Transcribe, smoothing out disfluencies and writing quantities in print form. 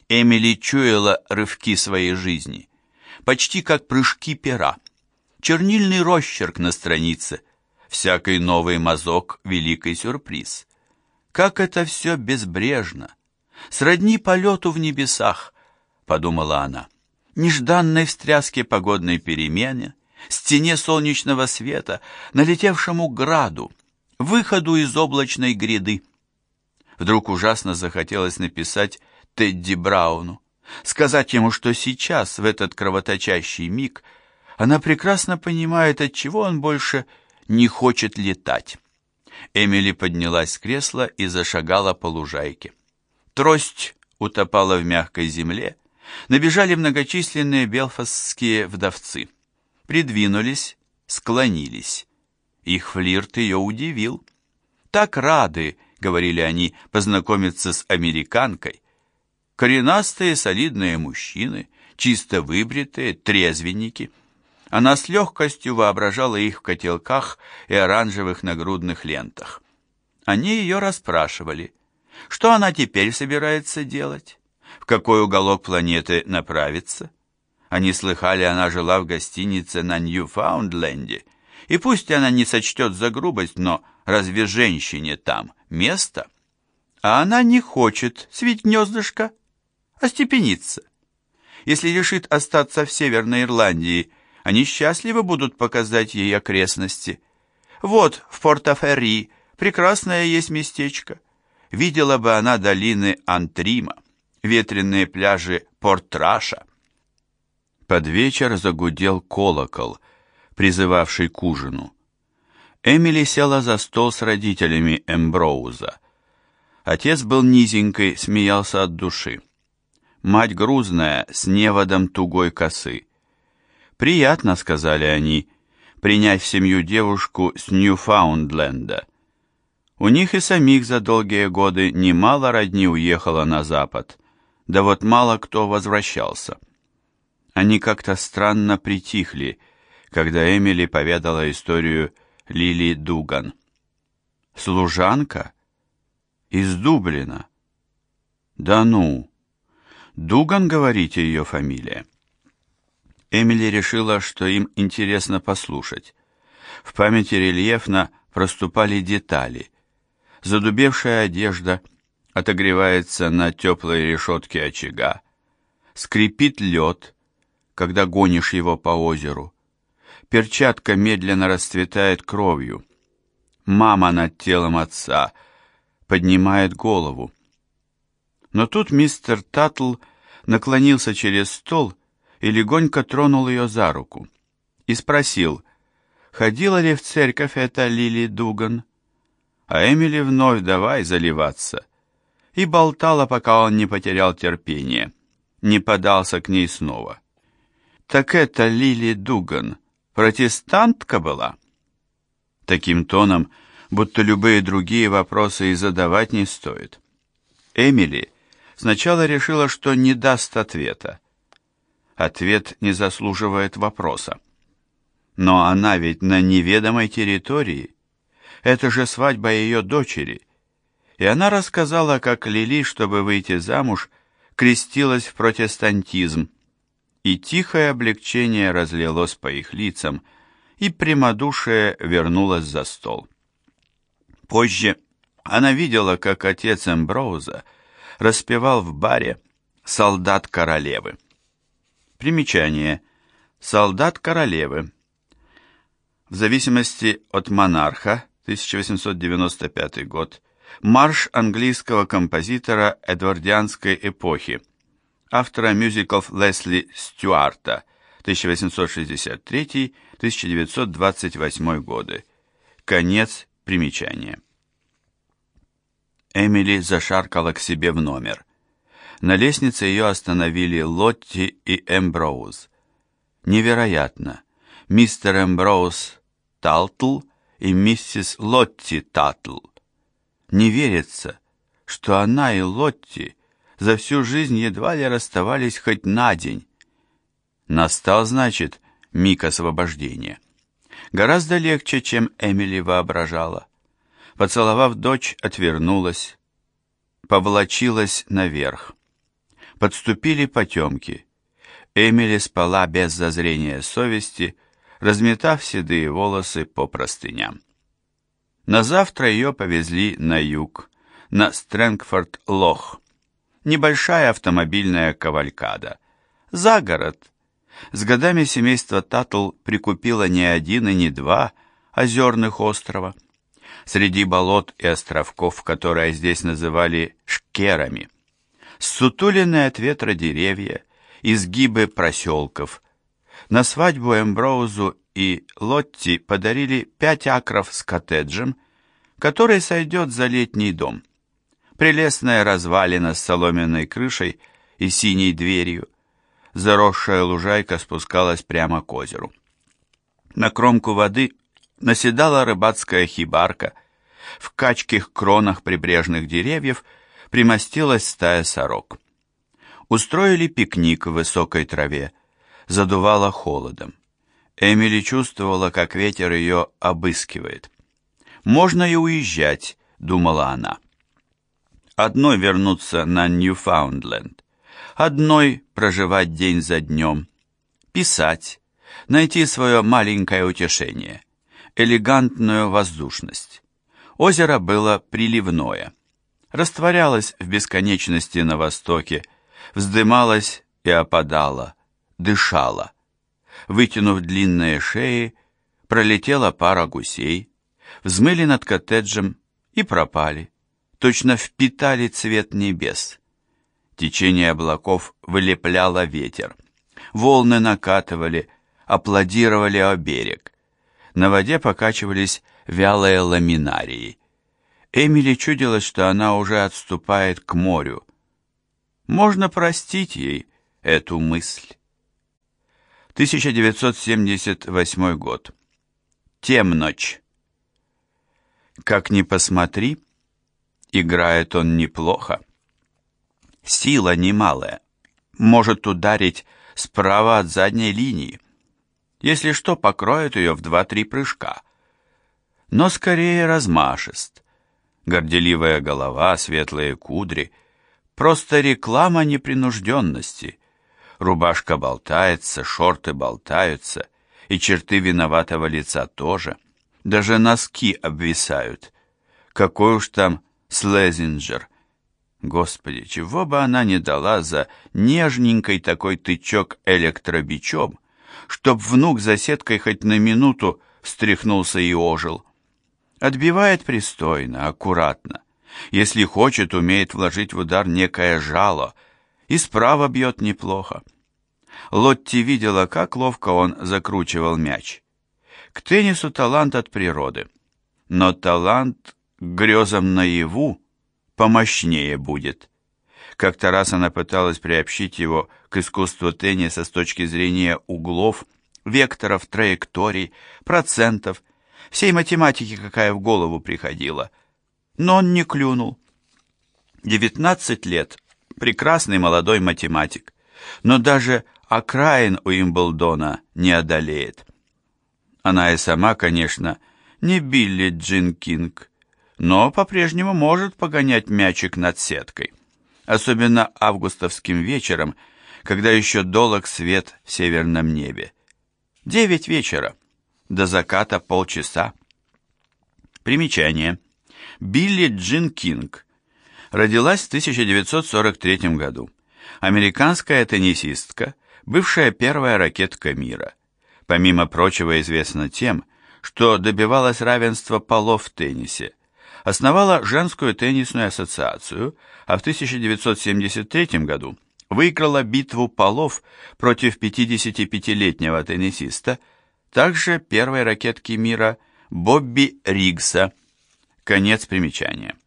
Эмили чуяла рывки своей жизни, почти как прыжки пера. Чернильный росчерк на странице, всякий новый мазок — великий сюрприз. Как это все безбрежно, сродни полету в небесах, подумала она, нежданной встряске погодной перемены, стене солнечного света, налетевшему граду, выходу из облачной гряды. Вдруг ужасно захотелось написать Тедди Брауну, сказать ему, что сейчас, в этот кровоточащий миг, она прекрасно понимает, отчего он больше не хочет летать. Эмили поднялась с кресла и зашагала по лужайке. Трость утопала в мягкой земле, набежали многочисленные белфастские вдовцы. Придвинулись, склонились. Их флирт ее удивил. «Так рады», — говорили они, — «познакомиться с американкой». Коренастые, солидные мужчины, чисто выбритые, трезвенники. Она с легкостью воображала их в котелках и оранжевых нагрудных лентах. Они ее расспрашивали, что она теперь собирается делать, в какой уголок планеты направиться. Они слыхали, она жила в гостинице на Ньюфаундленде, и пусть она не сочтет за грубость, но разве женщине там место? А она не хочет свить гнездышко, остепениться. Если решит остаться в Северной Ирландии, они счастливо будут показать ей окрестности. Вот в Порто-Ферри прекрасное есть местечко. Видела бы она долины Антрима, ветреные пляжи Порт-Раша. Под вечер загудел колокол, призывавший к ужину. Эмили села за стол с родителями Эмброуза. Отец был низенький, смеялся от души. Мать грузная, с неводом тугой косы. «Приятно», — сказали они, — «принять в семью девушку с Ньюфаундленда». У них и самих за долгие годы немало родни уехало на запад, да вот мало кто возвращался. Они как-то странно притихли, когда Эмили поведала историю Лили Дуган. «Служанка? Из Дублина?» «Да ну! Дуган, говорите, ее фамилия?» Эмили решила, что им интересно послушать. В памяти рельефно проступали детали. Задубевшая одежда отогревается на теплой решетке очага. Скрипит лед, когда гонишь его по озеру. Перчатка медленно расцветает кровью. Мама над телом отца поднимает голову. Но тут мистер Таттл наклонился через стол и легонько тронул ее за руку и спросил, ходила ли в церковь эта Лили Дуган. А Эмили вновь давай заливаться. И болтала, пока он не потерял терпение, не подался к ней снова. «Так это Лили Дуган протестантка была?» Таким тоном, будто любые другие вопросы и задавать не стоит. Эмили сначала решила, что не даст ответа. Ответ не заслуживает вопроса. Но она ведь на неведомой территории. Это же свадьба ее дочери. И она рассказала, как Лили, чтобы выйти замуж, крестилась в протестантизм. И тихое облегчение разлилось по их лицам, и прямодушие вернулось за стол. Позже она видела, как отец Эмброуза распевал в баре «Солдат королевы». Примечание. «Солдат королевы». В зависимости от монарха, 1895 год, марш английского композитора эдвардианской эпохи, автора мюзиклов Лесли Стюарта, 1863-1928 годы. Конец примечания. Эмили зашаркала к себе в номер. На лестнице ее остановили Лотти и Эмброуз. Невероятно. Мистер Эмброуз Таттл и миссис Лотти Таттл. Не верится, что она и Лотти за всю жизнь едва ли расставались хоть на день. Настал, значит, миг освобождения. Гораздо легче, чем Эмили воображала. Поцеловав дочь, отвернулась, поволочилась наверх. Подступили потемки. Эмили спала без зазрения совести, разметав седые волосы по простыням. На завтра ее повезли на юг, на Стрэнгфорд-Лох. Небольшая автомобильная кавалькада. За город. С годами семейство Таттл прикупило не один и не два озерных острова. Среди болот и островков, которые здесь называли шкерами. Ссутуленные от ветра деревья, изгибы проселков. На свадьбу Эмброузу и Лотти подарили 5 акров с коттеджем, который сойдет за летний дом. Прелестная развалина с соломенной крышей и синей дверью. Заросшая лужайка спускалась прямо к озеру. На кромку воды наседала рыбацкая хибарка. В качких кронах прибрежных деревьев примостилась стая сорок. Устроили пикник в высокой траве. Задувало холодом. Эмили чувствовала, как ветер ее обыскивает. «Можно и уезжать», — думала она. Одной вернуться на Ньюфаундленд, одной проживать день за днем, писать, найти свое маленькое утешение, элегантную воздушность. Озеро было приливное, растворялось в бесконечности на востоке, вздымалось и опадало, дышало. Вытянув длинные шеи, пролетела пара гусей, взмыли над коттеджем и пропали, точно впитали цвет небес. Течение облаков вылепляло ветер. Волны накатывали, аплодировали о берег. На воде покачивались вялые ламинарии. Эмили чудилось, что она уже отступает к морю. Можно простить ей эту мысль. 1978 год. Темночь. Как ни посмотри, играет он неплохо. Сила немалая. Может ударить справа от задней линии. Если что, покроет ее в 2-3 прыжка. Но скорее размашист. Горделивая голова, светлые кудри. Просто реклама непринужденности. Рубашка болтается, шорты болтаются, и черты виноватого лица тоже. Даже носки обвисают. Какой уж там Слезинджер. Господи, чего бы она не дала за нежненький такой тычок электробичом, чтоб внук за сеткой хоть на минуту встряхнулся и ожил. Отбивает пристойно, аккуратно. Если хочет, умеет вложить в удар некое жало, и справа бьет неплохо. Лотти видела, как ловко он закручивал мяч. К теннису талант от природы, но талант к грезам наяву помощнее будет. Как-то раз она пыталась приобщить его к искусству тенниса с точки зрения углов, векторов, траекторий, процентов, всей математики, какая в голову приходила. Но он не клюнул. 19 лет, прекрасный молодой математик, но даже окраин Уимблдона не одолеет. Она и сама, конечно, не Билли Джин Кинг, но по-прежнему может погонять мячик над сеткой. Особенно августовским вечером, когда еще долог свет в северном небе. 9 вечера, до заката полчаса. Примечание. Билли Джин Кинг. Родилась в 1943 году. Американская теннисистка, бывшая первая ракетка мира. Помимо прочего известна тем, что добивалась равенства полов в теннисе. Основала женскую теннисную ассоциацию, а в 1973 году выиграла битву полов против 55-летнего теннисиста, также первой ракетки мира Бобби Риггса. Конец примечания.